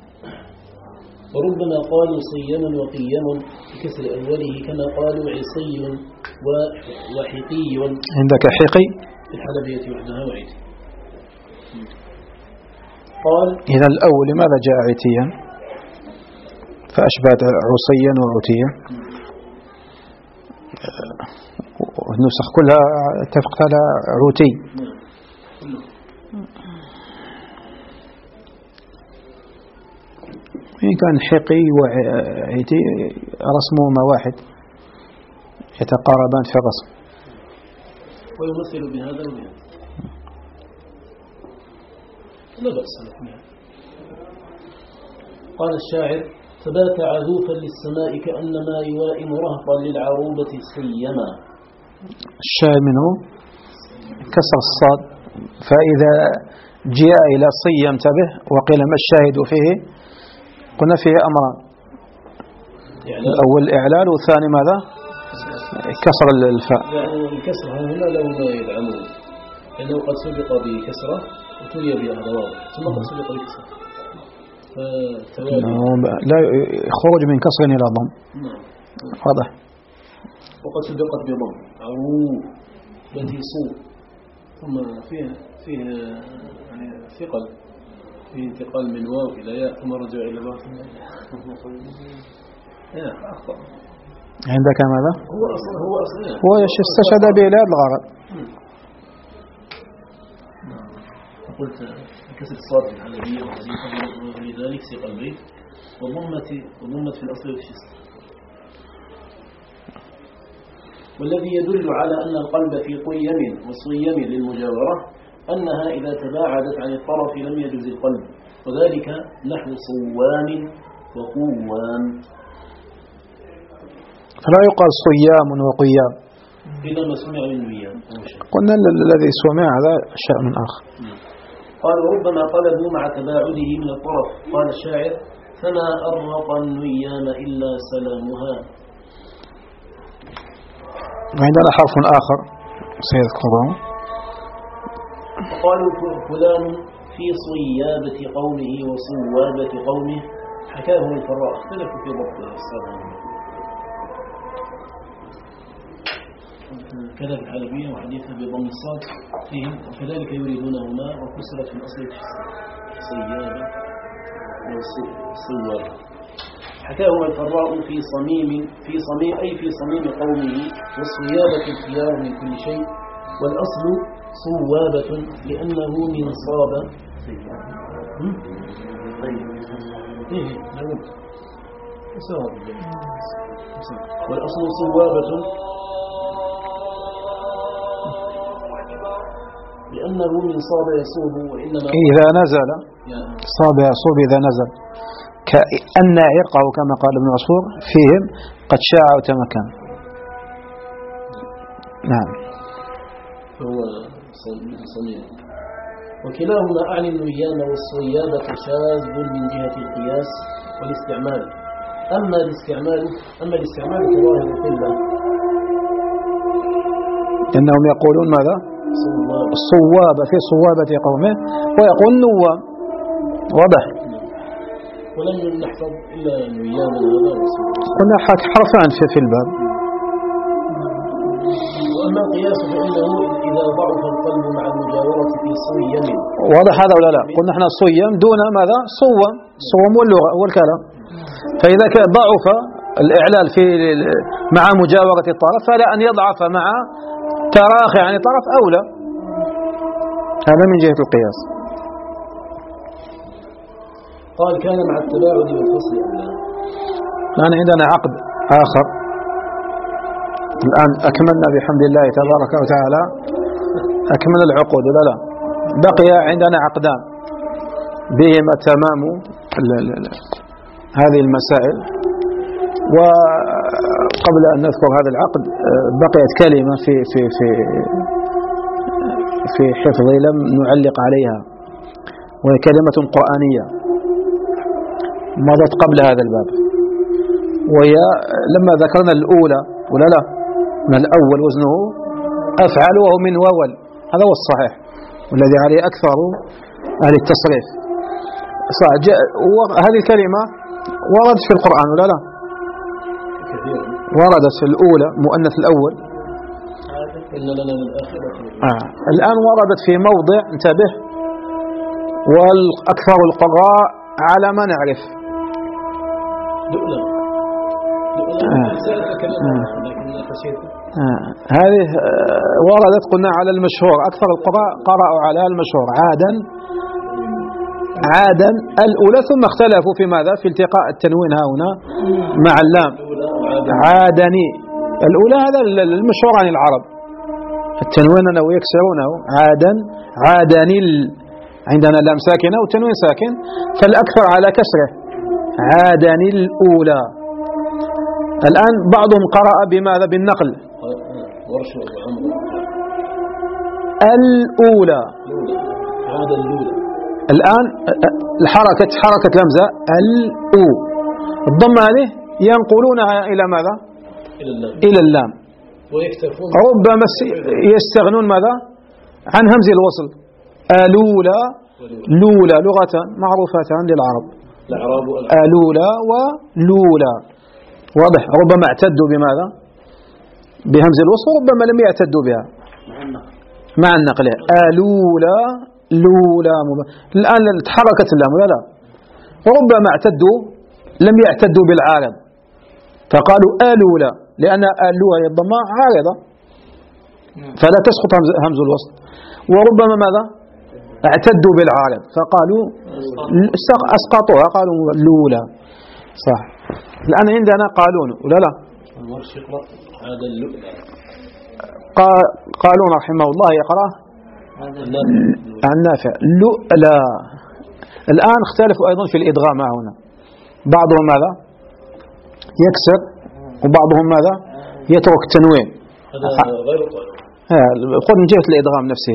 وربما قالوا صيم وقيم بكسر أوله كما قالوا عصي وحقي. عندك حقي في الحلبية وحدها وعيتي. قال إذا الأول لماذا جاء عتيا فأشبهت عصيا وعتيا؟ النسخ كلها اتفقت على عتي. إن كان حقي وعتي رسمهما واحد، يتقاربان في الرسم ويمثل بهذا وبهذا، لا بأس له. قال الشاعر فبات عذوفا للسماء كأنما يوائم رهطا للعروبة صيما. الشاهد منه كسر الصاد، فإذا جاء إلى صيم انتبه، وقيل ما الشاهد فيه؟ قلنا فيه أمران، الأول إعلال والثاني ماذا؟ كسر الفاء. يعني الكسر هنا لو ما يدعمه، لأنه قد سبق بكسرة وتلي بها ضوابط، ثم قد سبق بكسرة لا خروج من كسر إلى ضم. واضح. وقد سبقت بضم عروب التي صور، ثم فيه فيه يعني ثقل، فيه انتقال من واو إلى ياء ثم رجع إلى واو. يا أخطأ. عندك ماذا؟ هو أصلا هو أصلا هو استشهد بإيلاد الغرض. قلت كسر الصاد الحلبية ولذلك سيق البيت وضمت وضمت في الأصل والشست. والذي يدل على أن القلب في قيم وصيم للمجاورة أنها إذا تباعدت عن الطرف لم يجوز القلب، وذلك نحو صوام وقوام. فلا يقال صيام وقيام إذا ما سمع من ويام. قلنا الذي سمع هذا شأن آخر. قال وربما قلبوا مع تباعده من الطرف. قال الشاعر فما أرق النيام إلا سلامها. عندنا حرف آخر سيذكره، قالوا فلان في صيابة قومه وصوابة قومه حكاه الفراء، اختلفوا في ضبطه الصلاة كذا في الحلبية وحديثة بضم الصاد فيهم، وكذلك يريدونهما وكسرت في الأصل صيابة وصوابة. حكاهما الفراء في صميم في صميم أي في صميم قومه، والصيابة الخيار من كل شيء، والأصل صوابة لأنه من صاب. والأصل صوابة لأنه من صاب يصوب، وإنما إذا نزل صاب يصوب إذا نزل، كأن عرقه كما قال ابن عصفور فيهم قد شاع وتمكن. نعم. هو صميم. وكلاهما أعني النيام والصيابة شاذ من جهة القياس والاستعمال. أما الاستعمال أما الاستعمال كظاهر القلة، إنهم يقولون ماذا؟ الصوابة في صوابة قومه، ويقول نوام. واضح. ولم نحفظ إلا نيام هذا. قلنا حرفان في في الباب. وأما القياس فإنه إذا ضعف القلب مع المجاورة في صيم. واضح هذا ولا لا؟ قلنا احنا صيم دون ماذا؟ صوم. صوم واللغة والكلام. فإذا ضعف الإعلال في مع مجاورة الطرف فلا أن يضعف مع تراخي عن طرف أولى. هذا من جهة القياس. قال كان مع التباعد والفصل أولى. الآن عندنا عقد آخر. الآن أكملنا بحمد الله تبارك وتعالى أكمل العقود ولا لا؟ بقي عندنا عقدان بهما تمام هذه المسائل. وقبل أن نذكر هذا العقد بقيت كلمة في في في في حفظي لم نعلق عليها، وهي كلمة قرآنية مضت قبل هذا الباب، وهي لما ذكرنا الأولى ولا لا من الأول وزنه أفعل وهو من وول، هذا هو الصحيح والذي عليه أكثر أهل التصريف. هذه الكلمة وردت في القرآن ولا لا؟ وردت في الأولى مؤنث الأول. آه. الآن وردت في موضع انتبه، والأكثر القراء على ما نعرف آه. آه. آه. هذه وردت قلنا على المشهور، أكثر القراء قرأوا على المشهور عادا عادا الأولى، ثم اختلفوا في ماذا؟ في التقاء التنوين ها هنا مع اللام عادني الأولى، هذا المشهور عن العرب، التنوين أنه يكسرونه عادا عادني، عندنا لام ساكنة والتنوين ساكن، فالأكثر على كسره عادني الأولى. الآن بعضهم قرأ بماذا؟ بالنقل الأولى. الآن الحركة حركة لمزة الأو، الضم هذه ينقلونها إلى ماذا؟ إلى اللام، ربما يستغنون ماذا؟ عن همز الوصل. ألولا لولا لغة معروفتان للعرب، ألولا ولولا، واضح؟ ربما اعتدوا بماذا؟ بهمز الوصل، وربما لم يعتدوا بها مع النقل. ألولا لولا مبا. الآن تحركت اللام ولا لا؟ وربما اعتدوا لم يعتدوا بالعارض فقالوا ألولا، لأن ألوها هي الضماء عارضة فلا تسقط همز الوصل، وربما ماذا؟ اعتدوا بالعارض فقالوا أسقطوها قالوا لولا. صح. الآن عندنا قالون ولا لا؟ قالون رحمه الله يقرأ عن نافع لؤلا. الآن اختلفوا أيضا في الإدغام هنا، بعضهم ماذا؟ يكسر، وبعضهم ماذا؟ يترك التنوين. قل من جهة الإدغام نفسه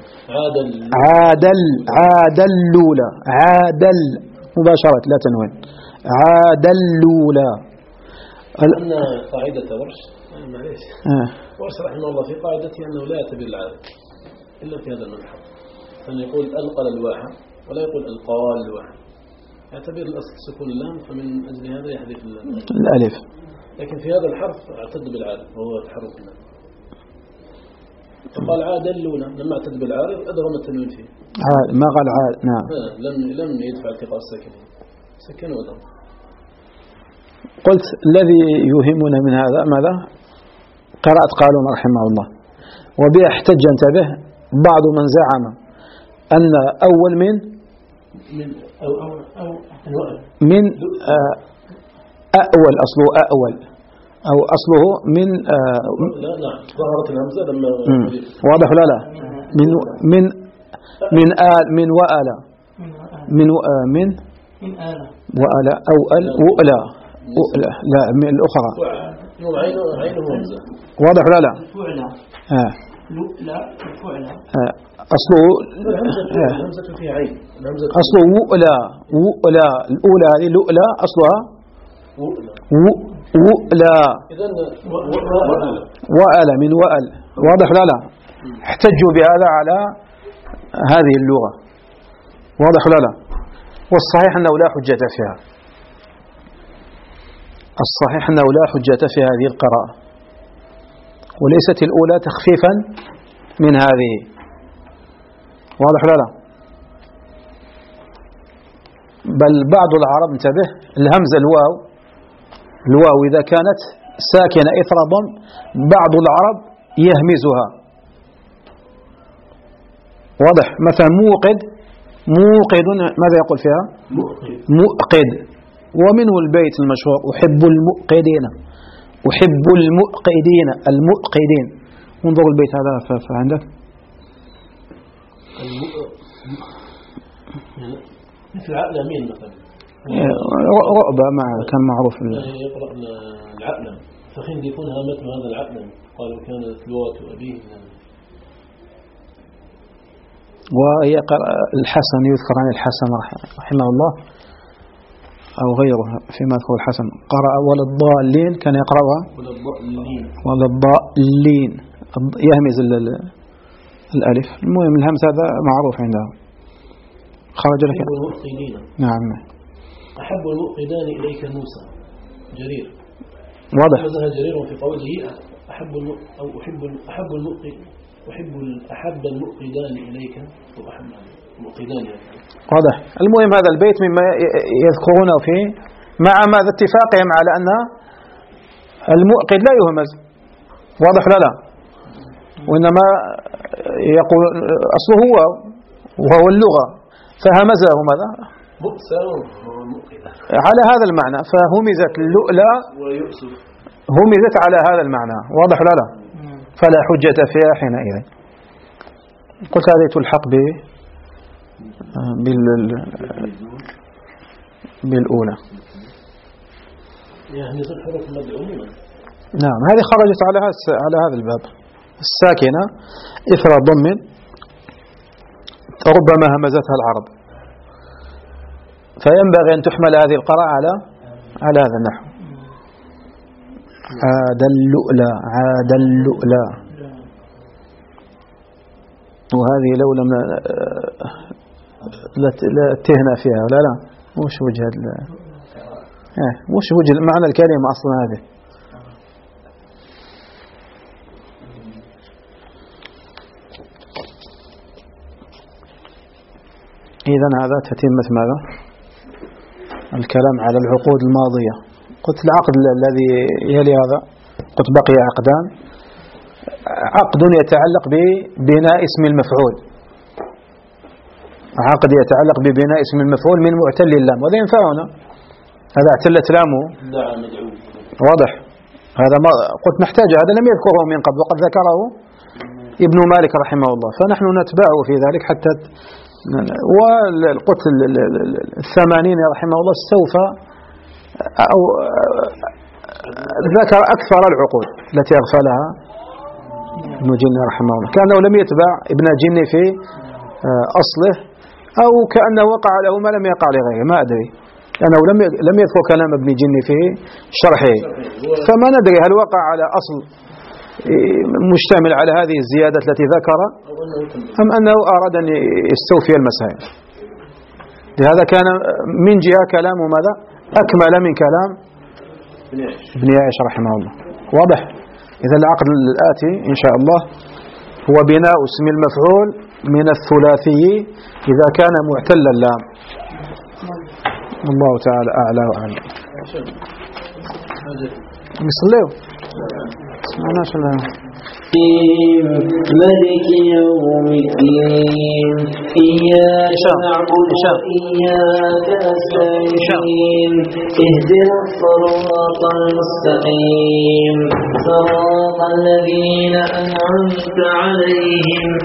عادل عادل لولا، عادل مباشرة لا تنوين، عادل لولا. أن قاعدة ورش معليش ورش رحمه الله في قاعدته أنه لا يعتبر العادة إلا في هذا المنحط، فأن يقول ألقى الواحة ولا يقول ألقى الواحة، يعتبر الأصل سكون اللام، فمن أجل هذا يحذف الألف، لكن في هذا الحرف اعتد بالعارض وهو تحرك اللام، فقال عاد اللولى لما اعتد بالعارض أدغم التنوين فيه عاد ما قال عاد. نعم لم لم يدفع التقاء الساكنين، سكن وضم. قلت الذي يهمنا من هذا ماذا؟ قراءة قالون رحمه الله، وبها احتج انتبه بعض من زعم أن أول من من أو أو أو من أول أصله أول أو أصله من لا لا ظهرت الهمزة لما واضح ولا لا؟ من من من آل من وآل من من من آل وآل أو ال وألا وألا لا من الأخرى عينه عينه همزة واضح ولا لا؟ فعلا آه لا فعلا آه أصله الهمزة فيها عين، أصله وألا وألا الأولى هذه لؤلا أصلها وألا وألا من وأل واضح لا لا؟ احتجوا بهذا على هذه اللغة واضح لا لا؟ والصحيح أنه لا حجة فيها، الصحيح أنه لا حجة في هذه القراءة، وليست الأولى تخفيفا من هذه واضح لا لا؟ بل بعض العرب انتبه الهمزة الواو الواو إذا كانت ساكنة إثر ضم بعض العرب يهمزها واضح. مثلا موقد موقد ماذا يقول فيها؟ موقد. ومنه البيت المشهور أحب المؤقدين أحب المؤقدين المؤقدين. انظروا البيت هذا فعندك مثل العقلمين مثلا رؤبة مع كان معروف يقرأ العقلم فخين يكونها مثل هذا العقلم قالوا كانت لغة أبيه. ويقرأ الحسن يذكر عن الحسن رحمه الله أو غيره فيما يذكر الحسن قرأ ولا الضالين كان يقرأها ولا الضالين يهمز الألف. المهم الهمز هذا معروف عنده خرج لك. نعم. أحب المؤقدان إليك موسى جرير واضح. مزها جرير في قوله أحب الم... أو أحب أحب المؤقد أحب أحب المؤقدان إليك وأحب المؤقدان إليك. واضح. المهم هذا البيت مما يذكرونه فيه مع ماذا اتفاقهم على أن المؤقد لا يهمز. واضح لا لا وإنما يقول أصله هو وهو اللغة فهمزه ماذا على هذا المعنى فهمزت اللؤلؤ همزت على هذا المعنى. واضح لا لا فلا حجة فيها حينئذ. قلت هذه تلحق ب بال بالأولى يعني الحروف المدعومة. نعم هذه خرجت على على هذا الباب الساكنة إثر ضم ربما همزتها العرب فينبغي أن تحمل هذه القراءة على على هذا النحو. عاد اللؤلؤ عاد اللؤلؤ. وهذه لو لم لا تهنا فيها ولا لا وش وجه اه وش وجه معنى الكلمة أصلا هذه. إذن هذا تتمة ماذا الكلام على العقود الماضية. قلت العقد الذي يلي هذا قلت بقي عقدان. عقد يتعلق ببناء اسم المفعول عقد يتعلق ببناء اسم المفعول من معتل اللام وهذا ينفعنا. هذا اعتلت لامه واضح. هذا ما قلت نحتاج هذا لم يذكره من قبل وقد ذكره ابن مالك رحمه الله فنحن نتبعه في ذلك حتى. والقلت الثمانين رحمه الله استوفى أو ذكر أكثر العقود التي أغفلها ابن جني رحمه الله كأنه لم يتبع ابن جني في أصله أو كأنه وقع له ما لم يقع لغيره ما أدري لأنه لم لم يذكر كلام ابن جني في شرحه فما ندري هل وقع على أصل مشتمل على هذه الزيادة التي ذكر أم أنه أراد أن يستوفي المسائل. لهذا كان من جهة كلامه ماذا أكمل من كلام ابن يعيش رحمه الله. واضح. إذا العقد الآتي إن شاء الله هو بناء اسم المفعول من الثلاثي إذا كان معتل اللام. الله تعالى أعلى وأعلم. نصليه سمعنا شلون ملك يوم الدين إياك نعبد وإياك نستعين اهدنا الصراط المستقيم صراط الذين أنعمت عليهم